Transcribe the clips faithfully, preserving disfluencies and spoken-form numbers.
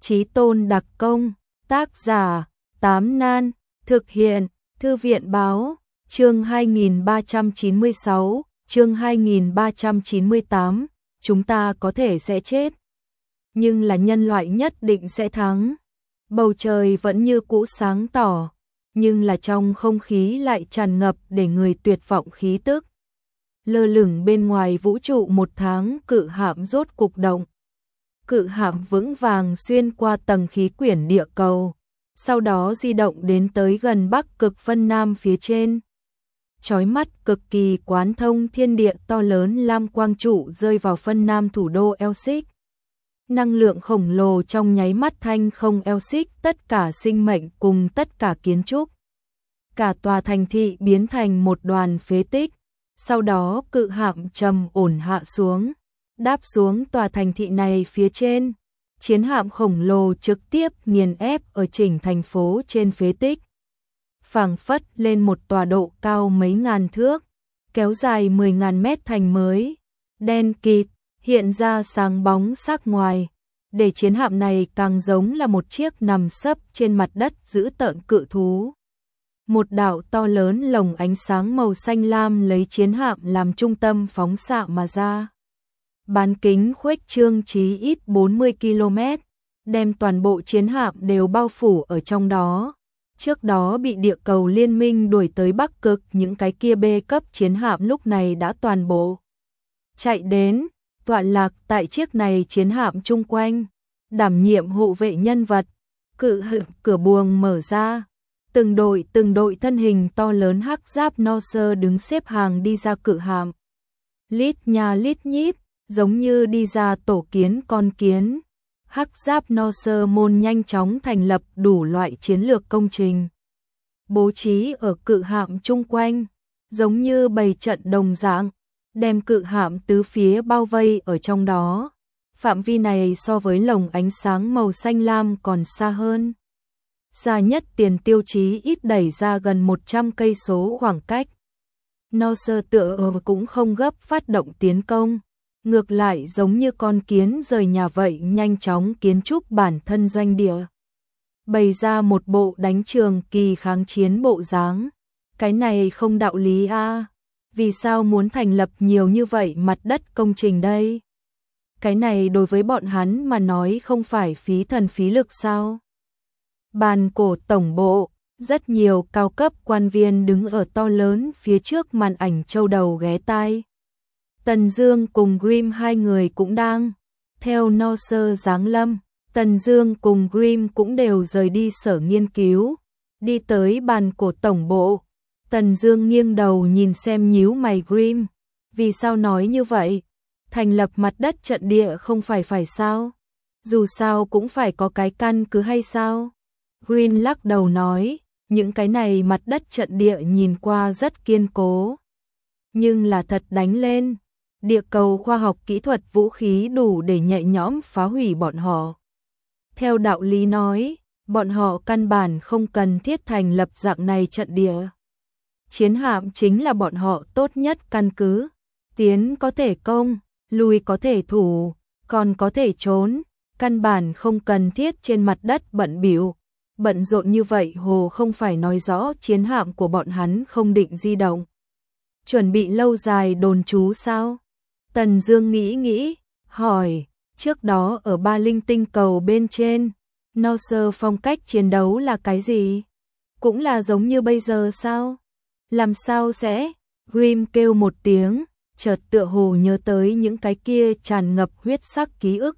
Chí Tôn đặc công, tác giả, Tám Nan, thực hiện, Thư viện báo, chương hai nghìn ba trăm chín mươi sáu, chương hai nghìn ba trăm chín mươi tám, chúng ta có thể sẽ chết, nhưng là nhân loại nhất định sẽ thắng. Bầu trời vẫn như cũ sáng tỏ, nhưng là trong không khí lại tràn ngập để người tuyệt vọng khí tức. Lơ lửng bên ngoài vũ trụ một tháng, cự hạm rốt cục động. Cự hạm vững vàng xuyên qua tầng khí quyển địa cầu, sau đó di động đến tới gần Bắc Cực phân Nam phía trên. Chói mắt cực kỳ quán thông thiên địa to lớn lam quang trụ rơi vào phân Nam thủ đô Elsic. Năng lượng khổng lồ trong nháy mắt thanh không Elsic tất cả sinh mệnh cùng tất cả kiến trúc. Cả tòa thành thị biến thành một đoàn phế tích, sau đó cự hạm trầm ổn hạ xuống, đáp xuống tòa thành thị này phía trên. Chiến hạm khổng lồ trực tiếp nghiền ép ở chỉnh thành phố trên phế tích, phảng phất lên một tòa độ cao mấy ngàn thước, kéo dài mười ngàn mét thành mới, đen kịt, hiện ra sáng bóng sắc ngoài, để chiến hạm này càng giống là một chiếc nằm sấp trên mặt đất giữ tợn cự thú. Một đạo to lớn lồng ánh sáng màu xanh lam lấy chiến hạm làm trung tâm phóng xạ mà ra. Bán kính khuếch trương chí ít bốn mươi ki lô mét, đem toàn bộ chiến hạm đều bao phủ ở trong đó. Trước đó bị địa cầu liên minh đuổi tới Bắc Cực, những cái kia B cấp chiến hạm lúc này đã toàn bộ chạy đến, tọa lạc tại chiếc này chiến hạm chung quanh, đảm nhiệm hộ vệ nhân vật. Cự hự, cửa buồng mở ra, từng đội từng đội thân hình to lớn hắc giáp Norse đứng xếp hàng đi ra cự hạm. Lít nha lít nhít, giống như đi ra tổ kiến con kiến. Hắc giáp Norse môn nhanh chóng thành lập đủ loại chiến lược công trình, bố trí ở cự hạm chung quanh, giống như bày trận đồng dạng, đem cự hạm tứ phía bao vây ở trong đó. Phạm vi này so với lồng ánh sáng màu xanh lam còn xa hơn. Xa nhất tiền tiêu chí ít đẩy ra gần một trăm cây số khoảng cách. Norse tựa cũng không gấp phát động tiến công, ngược lại giống như con kiến rời nhà vậy nhanh chóng kiến trúc bản thân doanh địa, bày ra một bộ đánh trường kỳ kháng chiến bộ dáng. Cái này không đạo lý a, à? Vì sao muốn thành lập nhiều như vậy mặt đất công trình đây? Cái này đối với bọn hắn mà nói không phải phí thần phí lực sao? Bàn cổ tổng bộ, rất nhiều cao cấp quan viên đứng ở to lớn phía trước màn ảnh châu đầu ghé tai. Tần Dương cùng Grimm hai người cũng đang theo Norse giáng lâm. Tần Dương cùng Grimm cũng đều rời đi sở nghiên cứu, đi tới bàn cổ tổng bộ. Tần Dương nghiêng đầu nhìn xem nhíu mày Grimm, vì sao nói như vậy? Thành lập mặt đất trận địa không phải phải sao? Dù sao cũng phải có cái căn cứ hay sao? Grimm lắc đầu nói, những cái này mặt đất trận địa nhìn qua rất kiên cố, nhưng là thật đánh lên, địa cầu khoa học kỹ thuật vũ khí đủ để nhẹ nhõm phá hủy bọn họ. Theo đạo lý nói, bọn họ căn bản không cần thiết thành lập dạng này trận địa. Chiến hạm chính là bọn họ tốt nhất căn cứ, tiến có thể công, lui có thể thủ, còn có thể trốn, căn bản không cần thiết trên mặt đất bận bịu. Bận rộn như vậy hồ không phải nói rõ chiến hạm của bọn hắn không định di động, chuẩn bị lâu dài đồn trú sao? Tần Dương nghĩ nghĩ, hỏi, trước đó ở Ba Linh tinh cầu bên trên, Norse phong cách chiến đấu là cái gì? Cũng là giống như bây giờ sao? Làm sao sẽ? Grimm kêu một tiếng, chợt tựa hồ nhớ tới những cái kia tràn ngập huyết sắc ký ức.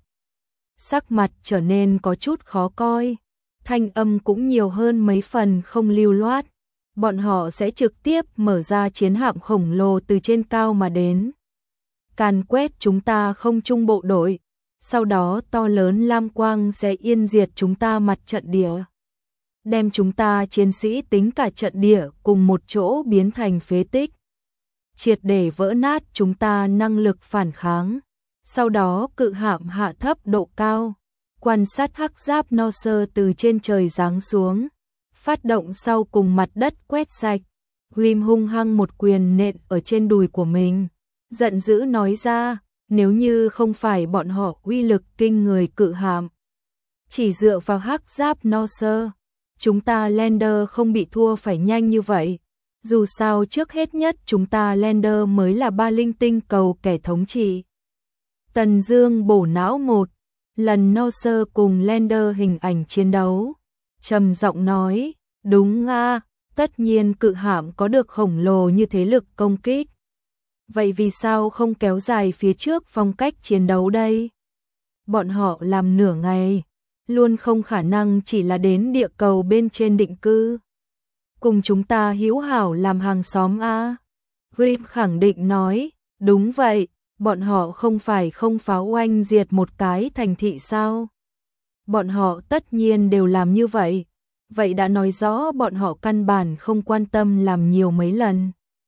Sắc mặt trở nên có chút khó coi, thanh âm cũng nhiều hơn mấy phần không lưu loát. Bọn họ sẽ trực tiếp mở ra chiến hạm khổng lồ từ trên cao mà đến, càn quét chúng ta không trung bộ đội, sau đó to lớn lam quang sẽ yên diệt chúng ta mặt trận địa, đem chúng ta chiến sĩ tính cả trận địa cùng một chỗ biến thành phế tích, triệt để vỡ nát chúng ta năng lực phản kháng. Sau đó cự hạm hạ thấp độ cao, quan sát hắc giáp Norse từ trên trời giáng xuống, phát động sau cùng mặt đất quét sạch. Grimm hung hăng một quyền nện ở trên đùi của mình, giận dữ nói ra, nếu như không phải bọn họ uy lực kinh người cự hạm, Chỉ dựa vào hắc giáp Norse, chúng ta Lander không bị thua phải nhanh như vậy. Dù sao trước hết nhất chúng ta Lander mới là ba linh tinh cầu kẻ thống trị. Tần Dương bổ não một lần Norse cùng Lander hình ảnh chiến đấu, trầm giọng nói, đúng a, tất nhiên cự hạm có được khổng lồ như thế lực công kích. Vậy vì sao không kéo dài phía trước phong cách chiến đấu đây? Bọn họ làm nửa ngày, luôn không khả năng chỉ là đến địa cầu bên trên định cư. Cùng chúng ta hữu hảo làm hàng xóm a. Grim khẳng định nói, đúng vậy, bọn họ không phải không pháo oanh diệt một cái thành thị sao? Bọn họ tất nhiên đều làm như vậy. Vậy đã nói rõ bọn họ căn bản không quan tâm làm nhiều mấy lần.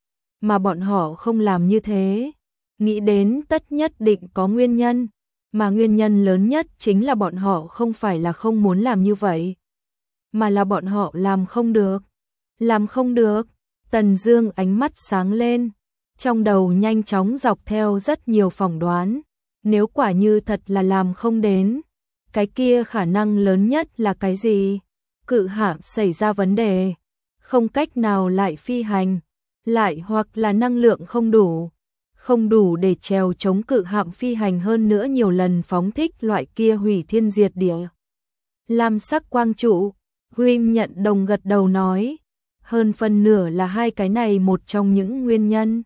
Mà bọn họ không làm như thế, nghĩ đến tất nhất định có nguyên nhân, mà nguyên nhân lớn nhất chính là bọn họ không phải là không muốn làm như vậy, mà là bọn họ làm không được. Làm không được, Tần Dương ánh mắt sáng lên, trong đầu nhanh chóng dọc theo rất nhiều phỏng đoán, nếu quả như thật là làm không đến, cái kia khả năng lớn nhất là cái gì? Cự hạm xảy ra vấn đề, không cách nào lại phi hành, lại hoặc là năng lượng không đủ, không đủ để trèo chống cự hạm phi hành hơn nữa nhiều lần phóng thích loại kia hủy thiên diệt địa. Lam sắc quang trụ, Grim nhận đồng gật đầu nói, hơn phần nửa là hai cái này một trong những nguyên nhân.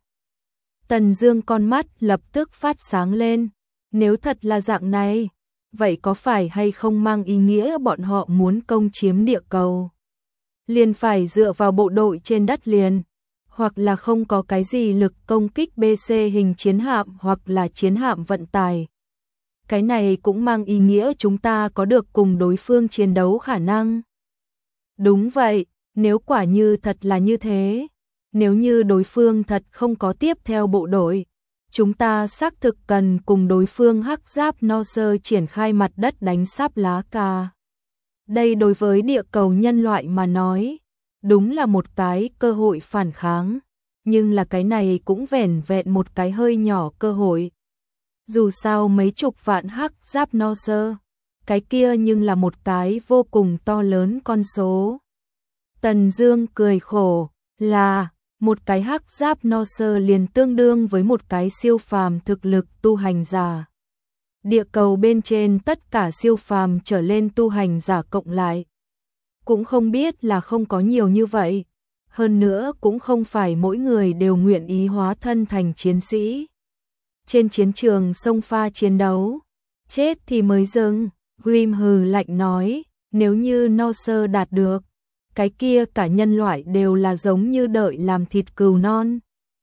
Tần Dương con mắt lập tức phát sáng lên, nếu thật là dạng này, vậy có phải hay không mang ý nghĩa bọn họ muốn công chiếm địa cầu? Liền phải dựa vào bộ đội trên đất liền, hoặc là không có cái gì lực công kích bê xê hình chiến hạm hoặc là chiến hạm vận tải. Cái này cũng mang ý nghĩa chúng ta có được cùng đối phương chiến đấu khả năng. Đúng vậy, nếu quả như thật là như thế, nếu như đối phương thật không có tiếp theo bộ đội, chúng ta xác thực cần cùng đối phương hắc giáp Norse triển khai mặt đất đánh sáp lá cà. Đây đối với địa cầu nhân loại mà nói, đúng là một cái cơ hội phản kháng, nhưng là cái này cũng vẻn vẹn một cái hơi nhỏ cơ hội. Dù sao mấy chục vạn hắc giáp Norse, cái kia nhưng là một cái vô cùng to lớn con số. Tần Dương cười khổ, là một cái hắc giáp Norse liền tương đương với một cái siêu phàm thực lực tu hành giả. Địa cầu bên trên tất cả siêu phàm trở lên tu hành giả cộng lại, cũng không biết là không có nhiều như vậy, hơn nữa cũng không phải mỗi người đều nguyện ý hóa thân thành chiến sĩ. Trên chiến trường sông pha chiến đấu, chết thì mới dừng. Grim hừ lạnh nói, nếu như Norse đạt được, cái kia cả nhân loại đều là giống như đợi làm thịt cừu non.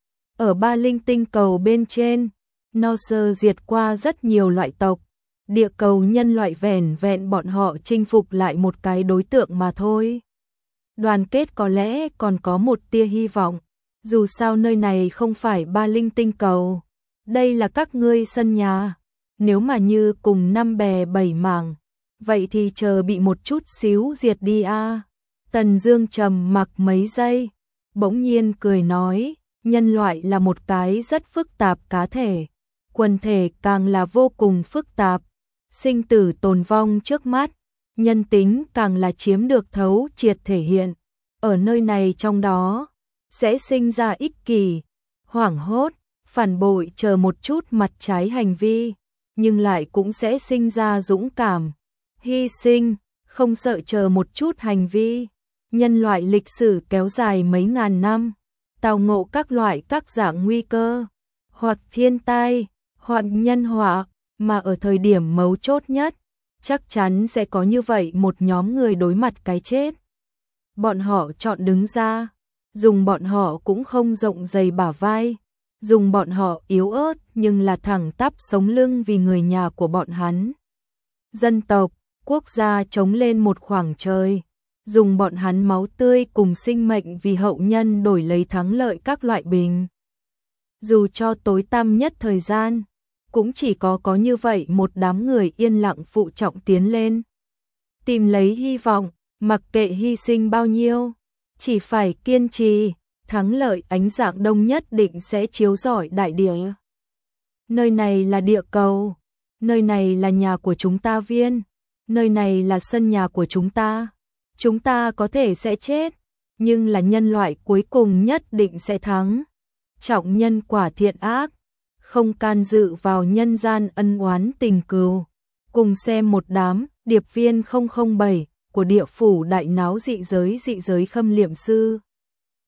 Ở ba linh tinh cầu bên trên, Norse diệt qua rất nhiều loại tộc, địa cầu nhân loại vẻn vẹn bọn họ chinh phục lại một cái đối tượng mà thôi. Đoàn kết có lẽ còn có một tia hy vọng, dù sao nơi này không phải ba linh tinh cầu, đây là các ngươi sân nhà. Nếu mà như cùng năm bè bảy mảng, vậy thì chờ bị một chút xíu diệt đi a. Tần Dương trầm mặc mấy giây, bỗng nhiên cười nói, nhân loại là một cái rất phức tạp cá thể, quần thể càng là vô cùng phức tạp, sinh tử tồn vong trước mắt, nhân tính càng là chiếm được thấu triệt thể hiện. Ở nơi này trong đó, sẽ sinh ra ích kỷ, hoảng hốt, phản bội chờ một chút mặt trái hành vi, nhưng lại cũng sẽ sinh ra dũng cảm, hy sinh, không sợ chờ một chút hành vi. Nhân loại lịch sử kéo dài mấy ngàn năm, tao ngộ các loại các dạng nguy cơ, hoặc thiên tai, hoặc nhân họa, mà ở thời điểm mấu chốt nhất, chắc chắn sẽ có như vậy một nhóm người đối mặt cái chết. Bọn họ chọn đứng ra, dùng bọn họ cũng không rộng dày bả vai, dùng bọn họ yếu ớt nhưng là thẳng tắp sống lưng vì người nhà của bọn hắn. Dân tộc, quốc gia chống lên một khoảng trời, dùng bọn hắn máu tươi cùng sinh mệnh vì hậu nhân đổi lấy thắng lợi các loại bình. Dù cho tối tăm nhất thời gian, cũng chỉ có có như vậy một đám người yên lặng phụ trọng tiến lên. Tìm lấy hy vọng, mặc kệ hy sinh bao nhiêu, chỉ phải kiên trì, thắng lợi ánh dạng đông nhất định sẽ chiếu rọi đại địa. Nơi này là địa cầu, nơi này là nhà của chúng ta Viên, Nơi này là sân nhà của chúng ta. Chúng ta có thể sẽ chết, nhưng là nhân loại cuối cùng nhất định sẽ thắng. Trọng nhân quả thiện ác, không can dự vào nhân gian ân oán tình cừu. Cùng xem một đám điệp viên không không bảy của địa phủ đại náo dị giới dị giới Khâm Liệm Sư.